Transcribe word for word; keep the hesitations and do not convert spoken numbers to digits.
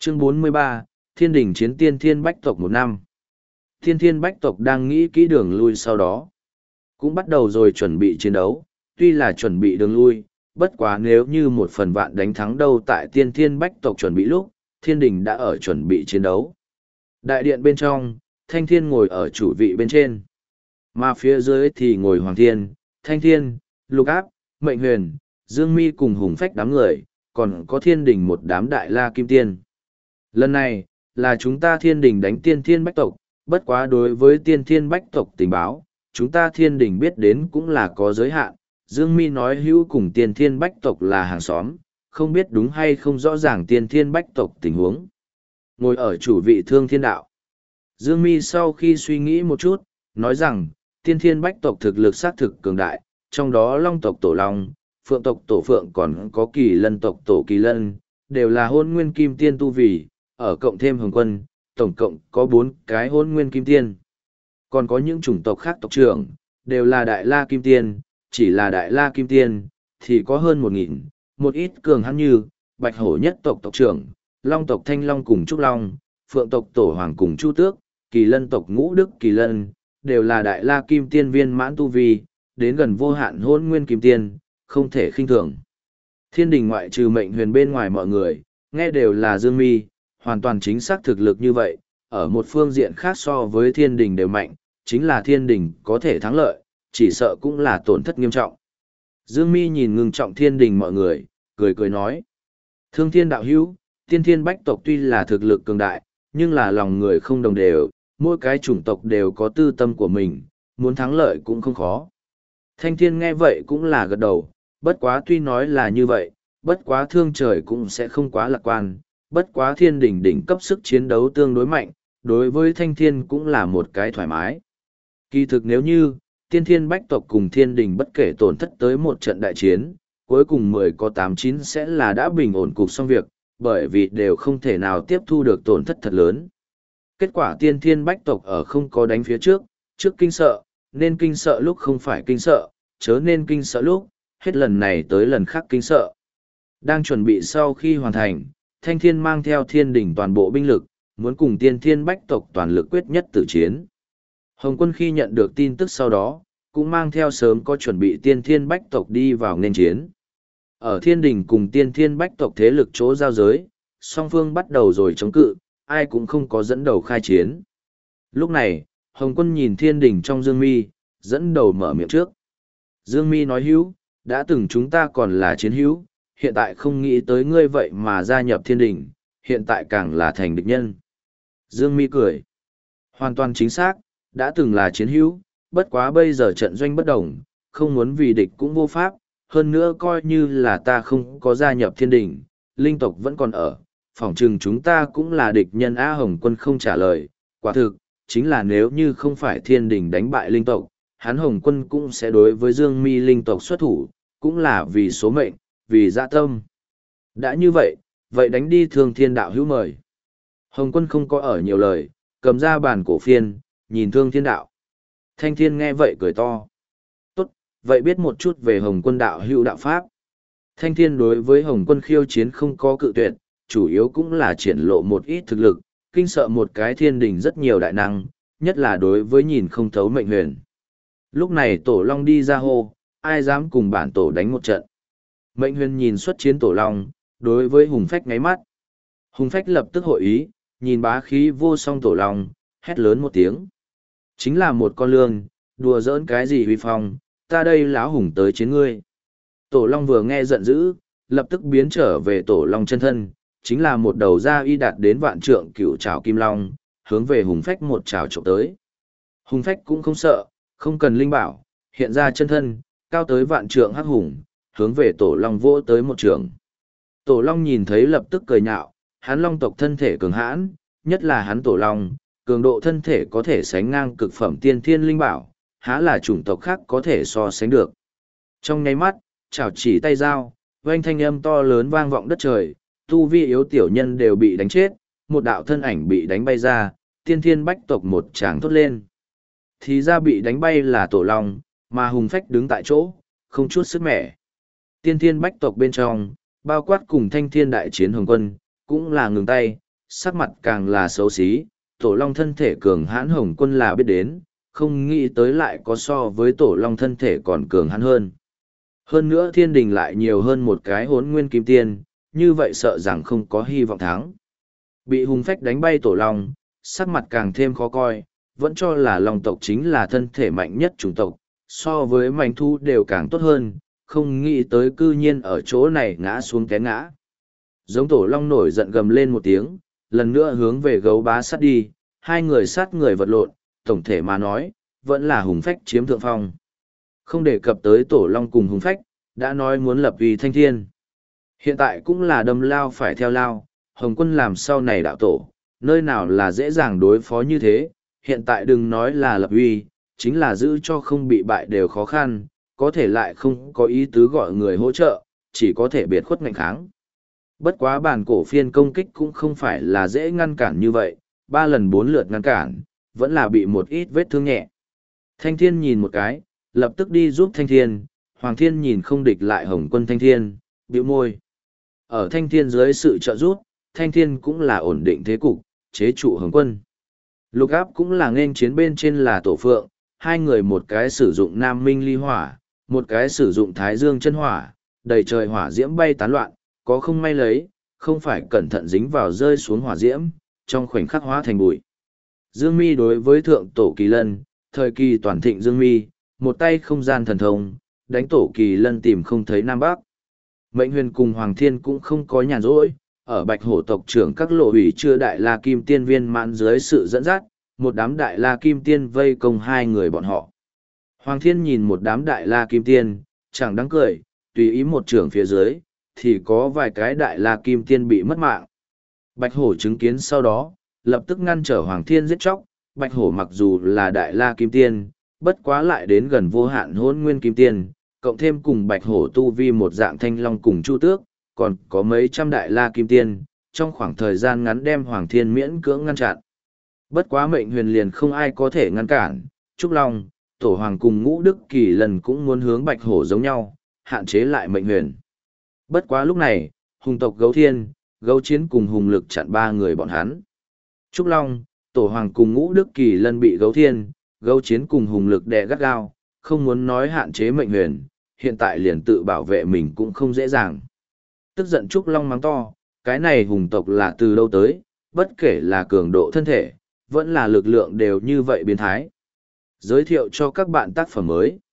Chương bốn mươi ba, Thiên đình chiến tiên thiên bách tộc một năm. Thiên thiên bách tộc đang nghĩ kỹ đường lui sau đó. Cũng bắt đầu rồi chuẩn bị chiến đấu, tuy là chuẩn bị đường lui, bất quá nếu như một phần vạn đánh thắng đâu tại tiên thiên bách tộc chuẩn bị lúc, thiên đình đã ở chuẩn bị chiến đấu. Đại điện bên trong, Thanh Thiên ngồi ở chủ vị bên trên. Mà phía dưới thì ngồi Hoàng Thiên, Thanh Thiên, Lục Áp, Mệnh Huyền, Dương Mi cùng Hùng Phách đám người, còn có thiên đình một đám đại la kim tiên. Lần này, là chúng ta thiên đình đánh tiên thiên bách tộc, bất quá đối với tiên thiên bách tộc tình báo, chúng ta thiên đình biết đến cũng là có giới hạn. Dương Mi nói hữu cùng tiên thiên bách tộc là hàng xóm, không biết đúng hay không rõ ràng tiên thiên bách tộc tình huống. Ngồi ở chủ vị Thương Thiên Đạo. Dương Mi sau khi suy nghĩ một chút, nói rằng, tiên thiên bách tộc thực lực xác thực cường đại, trong đó long tộc tổ long, phượng tộc tổ phượng còn có kỳ lân tộc tổ kỳ lân, đều là hôn nguyên kim tiên tu vì, ở cộng thêm hồng quân, tổng cộng có bốn cái hôn nguyên kim tiên. Còn có những chủng tộc khác tộc trưởng, đều là đại la kim tiên, chỉ là đại la kim tiên, thì có hơn một nghìn, một ít cường hãn như, bạch hổ nhất tộc tộc trưởng, long tộc thanh long cùng trúc long, phượng tộc tổ hoàng cùng chu tước, kỳ lân tộc ngũ đức kỳ lân, đều là đại la kim tiên viên mãn tu vi, đến gần vô hạn hôn nguyên kim tiên, không thể khinh thường. Thiên đình ngoại trừ Mệnh Huyền bên ngoài mọi người, nghe đều là Dương Mi, hoàn toàn chính xác thực lực như vậy, ở một phương diện khác so với thiên đình đều mạnh, chính là thiên đình có thể thắng lợi, chỉ sợ cũng là tổn thất nghiêm trọng. Dương Mi nhìn ngưng trọng thiên đình mọi người, cười cười nói. Thương Thiên đạo hữu, tiên thiên bách tộc tuy là thực lực cường đại, nhưng là lòng người không đồng đều, mỗi cái chủng tộc đều có tư tâm của mình, muốn thắng lợi cũng không khó. Thanh Thiên nghe vậy cũng là gật đầu, bất quá tuy nói là như vậy, bất quá thương trời cũng sẽ không quá lạc quan, bất quá thiên đỉnh đỉnh cấp sức chiến đấu tương đối mạnh, đối với Thanh Thiên cũng là một cái thoải mái. Kỳ thực nếu như, tiên thiên bách tộc cùng thiên đình bất kể tổn thất tới một trận đại chiến, cuối cùng mười có tám chín sẽ là đã bình ổn cục xong việc, bởi vì đều không thể nào tiếp thu được tổn thất thật lớn. Kết quả tiên thiên bách tộc ở không có đánh phía trước, trước kinh sợ, nên kinh sợ lúc không phải kinh sợ, chớ nên kinh sợ lúc, hết lần này tới lần khác kinh sợ. Đang chuẩn bị sau khi hoàn thành, Thanh Thiên mang theo thiên đình toàn bộ binh lực, muốn cùng tiên thiên bách tộc toàn lực quyết nhất tử chiến. Hồng quân khi nhận được tin tức sau đó, cũng mang theo sớm có chuẩn bị tiên thiên bách tộc đi vào nên chiến. Ở thiên đình cùng tiên thiên bách tộc thế lực chỗ giao giới, song phương bắt đầu rồi chống cự, ai cũng không có dẫn đầu khai chiến. Lúc này, Hồng quân nhìn thiên đình trong Dương Mi, dẫn đầu mở miệng trước. Dương Mi nói hữu, đã từng chúng ta còn là chiến hữu, hiện tại không nghĩ tới ngươi vậy mà gia nhập thiên đình, hiện tại càng là thành địch nhân. Dương Mi cười. Hoàn toàn chính xác, đã từng là chiến hữu, bất quá bây giờ trận doanh bất đồng, không muốn vì địch cũng vô pháp, hơn nữa coi như là ta không có gia nhập thiên đình, linh tộc vẫn còn ở, phỏng chừng chúng ta cũng là địch nhân. A Hồng quân không trả lời, quả thực, chính là nếu như không phải thiên đình đánh bại linh tộc, hắn Hồng quân cũng sẽ đối với Dương Mi linh tộc xuất thủ, cũng là vì số mệnh, vì dạ tâm. Đã như vậy, vậy đánh đi Thương Thiên đạo hữu mời. Hồng quân không có ở nhiều lời, cầm ra bàn cổ phiên, nhìn Thương Thiên đạo. Thanh Thiên nghe vậy cười to. Tốt, vậy biết một chút về Hồng quân đạo hữu đạo pháp. Thanh Thiên đối với Hồng quân khiêu chiến không có cự tuyệt, chủ yếu cũng là triển lộ một ít thực lực, kinh sợ một cái thiên đình rất nhiều đại năng, nhất là đối với nhìn không thấu Mệnh Huyền. Lúc này Tổ Long đi ra hô, ai dám cùng bản tổ đánh một trận. Mệnh Huyền nhìn xuất chiến Tổ Long, đối với Hùng Phách ngáy mắt. Hùng Phách lập tức hội ý, nhìn bá khí vô song Tổ Long, hét lớn một tiếng. Chính là một con lương, đùa giỡn cái gì huy phong, ta đây láo hùng tới chiến ngươi. Tổ Long vừa nghe giận dữ, lập tức biến trở về Tổ Long chân thân, chính là một đầu da y đạt đến vạn trượng cửu trảo kim long, hướng về Hùng Phách một trảo trộm tới. Hùng Phách cũng không sợ, không cần linh bảo, hiện ra chân thân, cao tới vạn trượng hắc hùng, hướng về Tổ Long vỗ tới một trường. Tổ Long nhìn thấy lập tức cười nhạo, hắn long tộc thân thể cường hãn, nhất là hắn Tổ Long, cường độ thân thể có thể sánh ngang cực phẩm tiên thiên linh bảo, há là chủng tộc khác có thể so sánh được. Trong nháy mắt, chảo chỉ tay dao, oanh thanh âm to lớn vang vọng đất trời, tu vi yếu tiểu nhân đều bị đánh chết, một đạo thân ảnh bị đánh bay ra, tiên thiên bách tộc một tràng thốt lên. Thì ra bị đánh bay là Tổ Long, mà Hùng Phách đứng tại chỗ, không chút sức mẻ. Tiên thiên bách tộc bên trong, bao quát cùng Thanh Thiên đại chiến Hồng quân, cũng là ngừng tay, sắc mặt càng là xấu xí, tổ long thân thể cường hãn Hồng Quân là biết đến, không nghĩ tới lại có so với tổ long thân thể còn cường hãn hơn. Hơn nữa thiên đình lại nhiều hơn một cái hốn nguyên kim tiên, như vậy sợ rằng không có hy vọng thắng. Bị hùng phách đánh bay tổ long, sắc mặt càng thêm khó coi, vẫn cho là long tộc chính là thân thể mạnh nhất chủng tộc, so với mảnh thu đều càng tốt hơn, không nghĩ tới cư nhiên ở chỗ này ngã xuống té ngã. Giống tổ long nổi giận gầm lên một tiếng, lần nữa hướng về gấu bá sát đi, hai người sát người vật lộn, tổng thể mà nói, vẫn là hùng phách chiếm thượng phong. Không đề cập tới tổ long cùng hùng phách, đã nói muốn lập uy thanh thiên. Hiện tại cũng là đâm lao phải theo lao, Hồng Quân làm sau này đạo tổ, nơi nào là dễ dàng đối phó như thế, hiện tại đừng nói là lập uy, chính là giữ cho không bị bại đều khó khăn, có thể lại không có ý tứ gọi người hỗ trợ, chỉ có thể biệt khuất ngạnh kháng. Bất quá bản cổ phiên công kích cũng không phải là dễ ngăn cản như vậy, ba lần bốn lượt ngăn cản, vẫn là bị một ít vết thương nhẹ. Thanh thiên nhìn một cái, lập tức đi giúp thanh thiên, Hoàng thiên nhìn không địch lại Hồng Quân thanh thiên, bĩu môi. Ở thanh thiên dưới sự trợ giúp, thanh thiên cũng là ổn định thế cục, chế trụ Hồng Quân. Lục áp cũng là nghênh chiến bên trên là tổ phượng, hai người một cái sử dụng nam minh ly hỏa, một cái sử dụng thái dương chân hỏa, đầy trời hỏa diễm bay tán loạn, có không may lấy, không phải cẩn thận dính vào rơi xuống hỏa diễm, trong khoảnh khắc hóa thành bụi. Dương Mi đối với thượng tổ kỳ lân, thời kỳ toàn thịnh Dương Mi, một tay không gian thần thông, đánh tổ kỳ lân tìm không thấy Nam Bắc. Mệnh huyền cùng Hoàng Thiên cũng không có nhàn rỗi, ở bạch hổ tộc trưởng các lộ hủy chưa đại la kim tiên viên mãn dưới sự dẫn dắt, một đám đại la kim tiên vây công hai người bọn họ. Hoàng Thiên nhìn một đám đại la kim tiên, chẳng đáng cười, tùy ý một trưởng phía dưới, thì có vài cái đại la kim tiên bị mất mạng. Bạch hổ chứng kiến sau đó, lập tức ngăn trở Hoàng Thiên giết chóc, bạch hổ mặc dù là đại la kim tiên, bất quá lại đến gần vô hạn hôn nguyên kim tiên, cộng thêm cùng bạch hổ tu vi một dạng thanh long cùng chu tước, còn có mấy trăm đại la kim tiên, trong khoảng thời gian ngắn đem Hoàng Thiên miễn cưỡng ngăn chặn. Bất quá mệnh huyền liền không ai có thể ngăn cản, Trúc Long, Tổ Hoàng cùng Ngũ Đức Kỳ lần cũng muốn hướng bạch hổ giống nhau, hạn chế lại mệnh huyền. Bất quá lúc này, hùng tộc gấu thiên, gấu chiến cùng hùng lực chặn ba người bọn hắn. Trúc Long, Tổ Hoàng cùng Ngũ Đức Kỳ lân bị gấu thiên, gấu chiến cùng hùng lực đè gắt gao, không muốn nói hạn chế mệnh huyền, hiện tại liền tự bảo vệ mình cũng không dễ dàng. Tức giận Trúc Long mắng to, cái này hùng tộc là từ đâu tới, bất kể là cường độ thân thể, vẫn là lực lượng đều như vậy biến thái. Giới thiệu cho các bạn tác phẩm mới.